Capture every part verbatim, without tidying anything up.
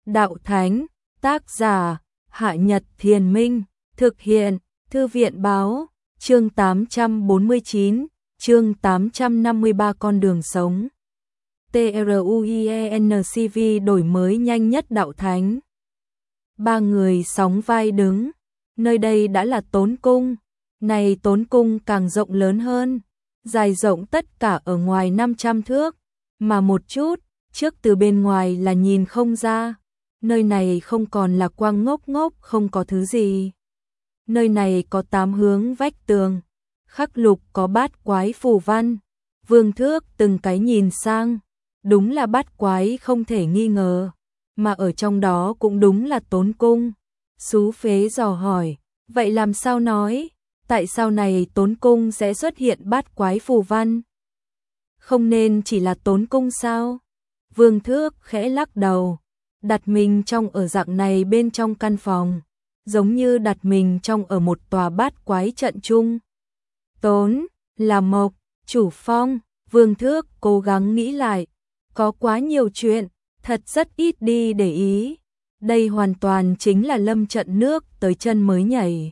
Đạo Thánh, tác giả, Hạ Nhật Thiền Minh, thực hiện, Thư viện báo, chương tám trăm bốn mươi chín, chương tám trăm năm mươi ba con đường sống. TRUIENCV đổi mới nhanh nhất Đạo Thánh. Ba người sóng vai đứng, nơi đây đã là Tốn Cung, này Tốn Cung càng rộng lớn hơn, dài rộng tất cả ở ngoài năm trăm thước, mà một chút, trước từ bên ngoài là nhìn không ra, nơi này không còn là quang ngốc ngốc không có thứ gì. Nơi này có tám hướng vách tường, khắc lục có bát quái phù văn, Vương Thước từng cái nhìn sang, đúng là bát quái không thể nghi ngờ, mà ở trong đó cũng đúng là Tốn Cung. Xú Phế dò hỏi, vậy làm sao nói, tại sao này Tốn Cung sẽ xuất hiện bát quái phù văn? Không nên chỉ là Tốn Cung sao? Vương Thước khẽ lắc đầu, đặt mình trong ở dạng này bên trong căn phòng, giống như đặt mình trong ở một tòa bát quái trận chung. Tốn, là mộc, chủ phong, Vương Thước cố gắng nghĩ lại, có quá nhiều chuyện, thật rất ít đi để ý. Đây hoàn toàn chính là lâm trận nước tới chân mới nhảy.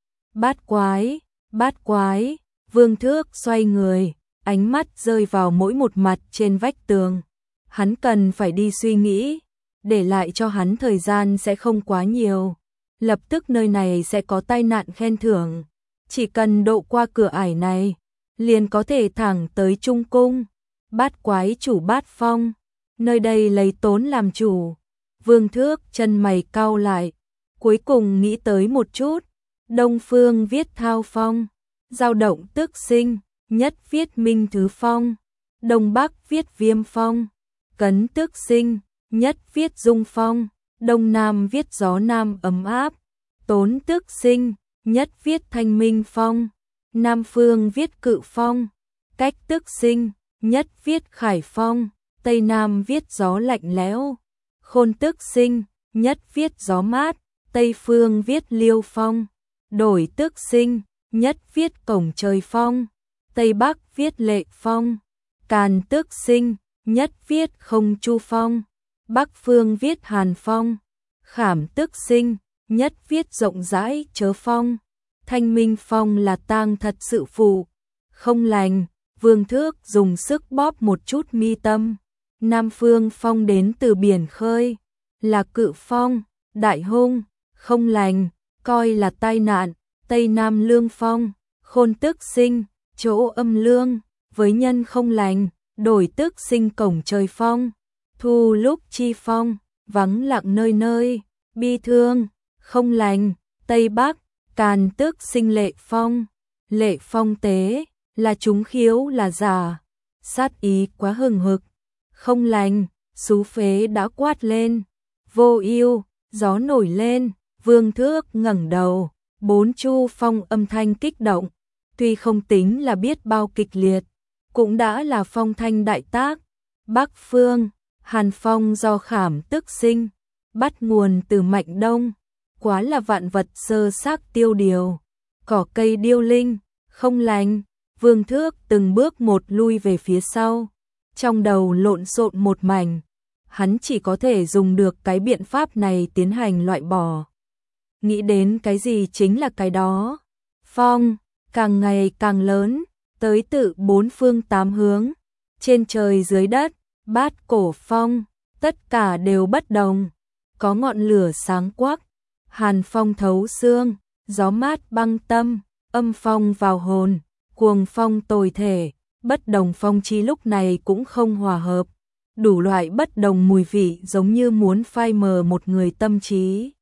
Bát quái, bát quái, Vương Thước xoay người, ánh mắt rơi vào mỗi một mặt trên vách tường. Hắn cần phải đi suy nghĩ, để lại cho hắn thời gian sẽ không quá nhiều. Lập tức nơi này sẽ có tai nạn khen thưởng. Chỉ cần độ qua cửa ải này, liền có thể thẳng tới Trung Cung. Bát quái chủ bát phong, nơi đây lấy Tốn làm chủ. Vương Thước chân mày cau lại, cuối cùng nghĩ tới một chút. Đông phương viết thao phong, dao động tức sinh, nhất viết minh thứ phong. Đông bắc viết viêm phong, cấn tức sinh, nhất viết dung phong. Đông nam viết gió nam ấm áp, Tốn tức sinh, nhất viết thanh minh phong. Nam phương viết cự phong, cách tức sinh, nhất viết khải phong. Tây nam viết gió lạnh lẽo, khôn tức sinh, nhất viết gió mát. Tây phương viết liêu phong, đổi tức sinh, nhất viết cổng trời phong. Tây bắc viết lệ phong, càn tức sinh, nhất viết không chu phong. Bắc phương viết hàn phong, khảm tức sinh, nhất viết rộng rãi chớ phong. Thanh minh phong là tang thật sự phù, không lành. Vương Thước dùng sức bóp một chút mi tâm. Nam phương phong đến từ biển khơi, là cự phong, đại hung, không lành, coi là tai nạn. Tây nam lương phong, khôn tức sinh, chỗ âm lương, với nhân không lành, đổi tức sinh cổng trời phong. Thu lúc chi phong, vắng lặng nơi nơi, bi thương, không lành. Tây bắc, càn tức sinh lệ phong, lệ phong tế, là trúng khiếu là giả, sát ý quá hừng hực, không lành. Xú Phế đã quát lên, vô ưu, gió nổi lên. Vương Thước ngẩng đầu, bốn chu phong âm thanh kích động, tuy không tính là biết bao kịch liệt, cũng đã là phong thanh đại tác. Bắc phương, hàn phong do khảm tức sinh, bắt nguồn từ mạnh đông, quá là vạn vật sơ xác tiêu điều, cỏ cây điêu linh, không lành. Vương Thước từng bước một lui về phía sau, trong đầu lộn xộn một mảnh, hắn chỉ có thể dùng được cái biện pháp này tiến hành loại bỏ. Nghĩ đến cái gì chính là cái đó. Phong, càng ngày càng lớn, tới tự bốn phương tám hướng, trên trời dưới đất, bát cổ phong, tất cả đều bất đồng. Có ngọn lửa sáng quắc, hàn phong thấu xương, gió mát băng tâm, âm phong vào hồn, cuồng phong tồi thể. Bất đồng phong chi lúc này cũng không hòa hợp, đủ loại bất đồng mùi vị giống như muốn phai mờ một người tâm trí,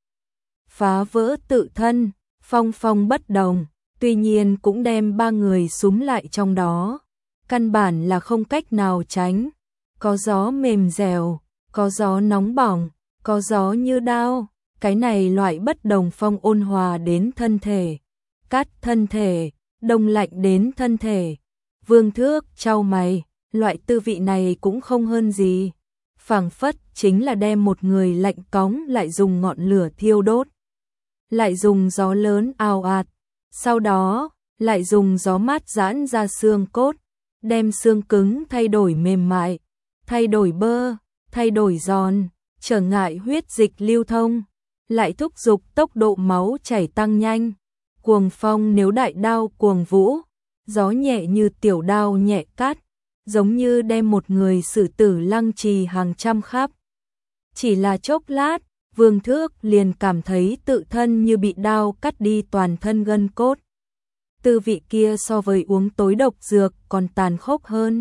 phá vỡ tự thân. Phong phong bất đồng, tuy nhiên cũng đem ba người súm lại trong đó, căn bản là không cách nào tránh. Có gió mềm dẻo, có gió nóng bỏng, có gió như đao. Cái này loại bất đồng phong ôn hòa đến thân thể, cắt thân thể, đông lạnh đến thân thể. Vương Thước chau mày, loại tư vị này cũng không hơn gì, phảng phất chính là đem một người lạnh cóng lại dùng ngọn lửa thiêu đốt, lại dùng gió lớn ào ạt, sau đó lại dùng gió mát giãn ra xương cốt, đem xương cứng thay đổi mềm mại, thay đổi bơ, thay đổi giòn, trở ngại huyết dịch lưu thông, lại thúc giục tốc độ máu chảy tăng nhanh. Cuồng phong nếu đại đao cuồng vũ, gió nhẹ như tiểu đao nhẹ cắt, giống như đem một người xử tử lăng trì hàng trăm khắp. Chỉ là chốc lát, Vương Thước liền cảm thấy tự thân như bị đao cắt đi toàn thân gân cốt. Tư vị kia so với uống tối độc dược còn tàn khốc hơn.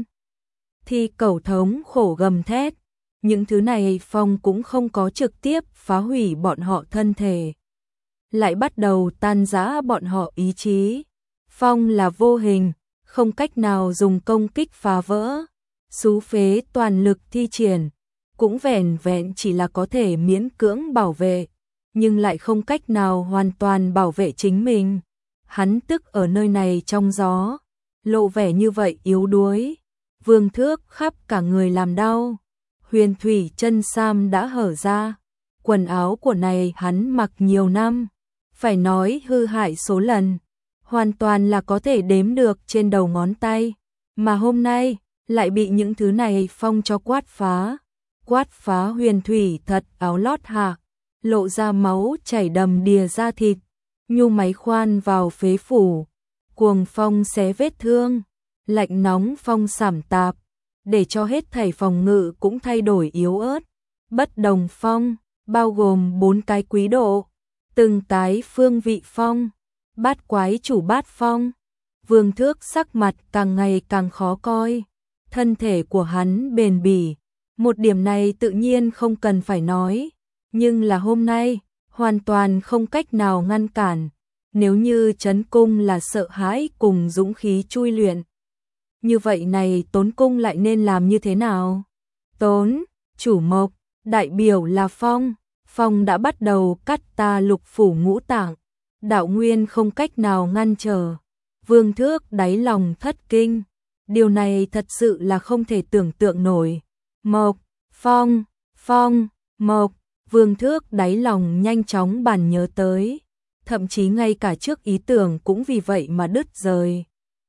Thì cẩu thống khổ gầm thét, những thứ này phong cũng không có trực tiếp phá hủy bọn họ thân thể, lại bắt đầu tan rã bọn họ ý chí. Phong là vô hình, không cách nào dùng công kích phá vỡ, xú phế toàn lực thi triển, cũng vẻn vẹn chỉ là có thể miễn cưỡng bảo vệ, nhưng lại không cách nào hoàn toàn bảo vệ chính mình. Hắn tức ở nơi này trong gió, lộ vẻ như vậy yếu đuối. Vương Thước khắp cả người làm đau, huyền thủy chân sam đã hở ra, quần áo của này hắn mặc nhiều năm, phải nói hư hại số lần, hoàn toàn là có thể đếm được trên đầu ngón tay, mà hôm nay lại bị những thứ này phong cho quát phá, quát phá huyền thủy thật áo lót hạ, lộ ra máu chảy đầm đìa da thịt, nhu máy khoan vào phế phủ, cuồng phong xé vết thương, lạnh nóng phong sảm tạp, để cho hết thảy phòng ngự cũng thay đổi yếu ớt. Bất đồng phong, bao gồm bốn cái quý độ, từng cái phương vị phong, bát quái chủ bát phong. Vương Thước sắc mặt càng ngày càng khó coi, thân thể của hắn bền bỉ, một điểm này tự nhiên không cần phải nói, nhưng là hôm nay, hoàn toàn không cách nào ngăn cản, nếu như Trấn Cung là sợ hãi cùng dũng khí chui luyện. Như vậy này Tốn Cung lại nên làm như thế nào? Tốn, chủ mộc, đại biểu là phong, phong đã bắt đầu cắt ta lục phủ ngũ tạng, đạo nguyên không cách nào ngăn trở. Vương Thước đáy lòng thất kinh, điều này thật sự là không thể tưởng tượng nổi. Mộc, phong, phong, mộc, Vương Thước đáy lòng nhanh chóng bàn nhớ tới, thậm chí ngay cả trước ý tưởng cũng vì vậy mà đứt rời.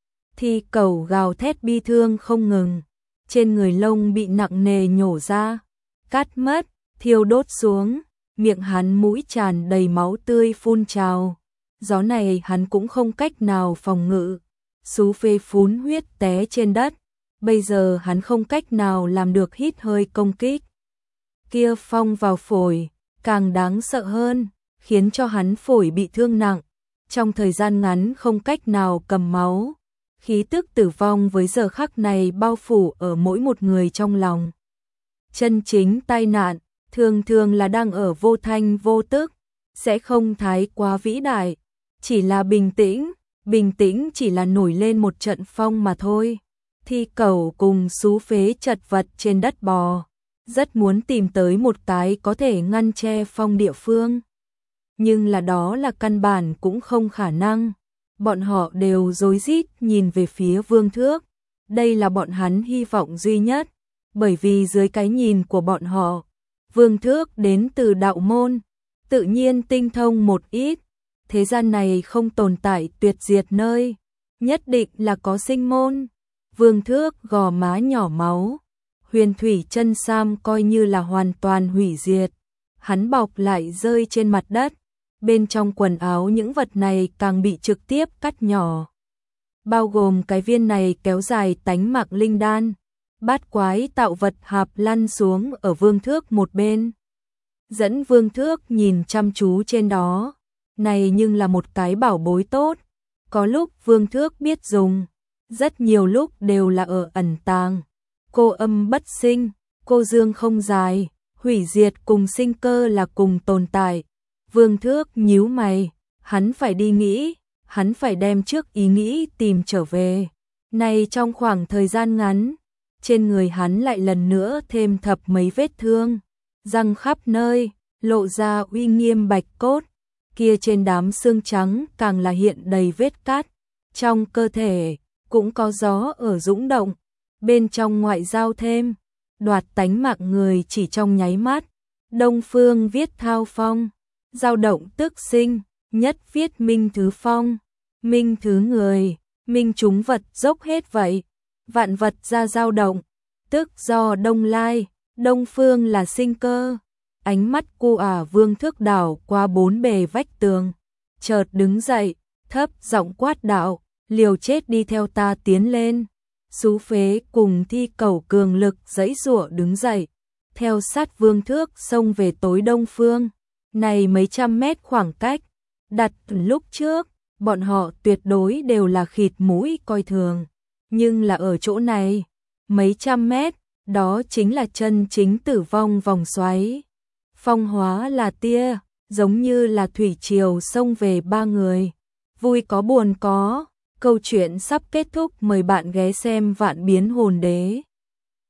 Thì cẩu gào thét bi thương không ngừng, trên người lông bị nặng nề nhổ ra, cắt mất, thiêu đốt xuống, miệng hắn mũi tràn đầy máu tươi phun trào. Gió này hắn cũng không cách nào phòng ngự, xú phê phún huyết té trên đất, bây giờ hắn không cách nào làm được hít hơi công kích. Kia phong vào phổi, càng đáng sợ hơn, khiến cho hắn phổi bị thương nặng, trong thời gian ngắn không cách nào cầm máu. Khí tức tử vong với giờ khắc này bao phủ ở mỗi một người trong lòng. Chân chính tai nạn, thường thường là đang ở vô thanh vô tức, sẽ không thái quá vĩ đại, chỉ là bình tĩnh, bình tĩnh chỉ là nổi lên một trận phong mà thôi. Thi cẩu cùng xú phế chật vật trên đất bò, rất muốn tìm tới một cái có thể ngăn che phong địa phương. Nhưng là đó là căn bản cũng không khả năng. Bọn họ đều rối rít nhìn về phía Vương Thước. Đây là bọn hắn hy vọng duy nhất, bởi vì dưới cái nhìn của bọn họ, Vương Thước đến từ đạo môn, tự nhiên tinh thông một ít. Thế gian này không tồn tại tuyệt diệt nơi, nhất định là có sinh môn. Vương Thước gò má nhỏ máu, huyền thủy chân sam coi như là hoàn toàn hủy diệt, hắn bọc lại rơi trên mặt đất. Bên trong quần áo những vật này càng bị trực tiếp cắt nhỏ, bao gồm cái viên này kéo dài tánh mạng linh đan. Bát quái tạo vật hạp lăn xuống ở Vương Thước một bên, dẫn Vương Thước nhìn chăm chú trên đó. Này nhưng là một cái bảo bối tốt, có lúc Vương Thước biết dùng, rất nhiều lúc đều là ở ẩn tàng. Cô âm bất sinh, cô dương không dài, hủy diệt cùng sinh cơ là cùng tồn tại. Vương Thước nhíu mày, hắn phải đi nghĩ, hắn phải đem trước ý nghĩ tìm trở về. Này trong khoảng thời gian ngắn, trên người hắn lại lần nữa thêm thập mấy vết thương, răng khắp nơi, lộ ra uy nghiêm bạch cốt, kia trên đám xương trắng càng là hiện đầy vết cắt. Trong cơ thể cũng có gió ở dũng động, bên trong ngoại giao thêm, đoạt tánh mạng người chỉ trong nháy mắt. Đông phương viết thao phong, dao động tức sinh, nhất viết minh thứ phong, minh thứ người, minh chúng vật dốc hết vậy, vạn vật ra dao động, tức do đông lai, đông phương là sinh cơ, ánh mắt cô ả Vương Thước đảo qua bốn bề vách tường, chợt đứng dậy, thấp giọng quát đạo, liều chết đi theo ta tiến lên. Sú Phế cùng Thi Cẩu cường lực giãy giụa đứng dậy, theo sát Vương Thước xông về tối đông phương. Này mấy trăm mét khoảng cách, đặt lúc trước, bọn họ tuyệt đối đều là khịt mũi coi thường. Nhưng là ở chỗ này, mấy trăm mét, đó chính là chân chính tử vong vòng xoáy. Phong hóa là tia, giống như là thủy triều xông về ba người. Vui có buồn có, câu chuyện sắp kết thúc, mời bạn ghé xem Vạn Biến Hồn Đế.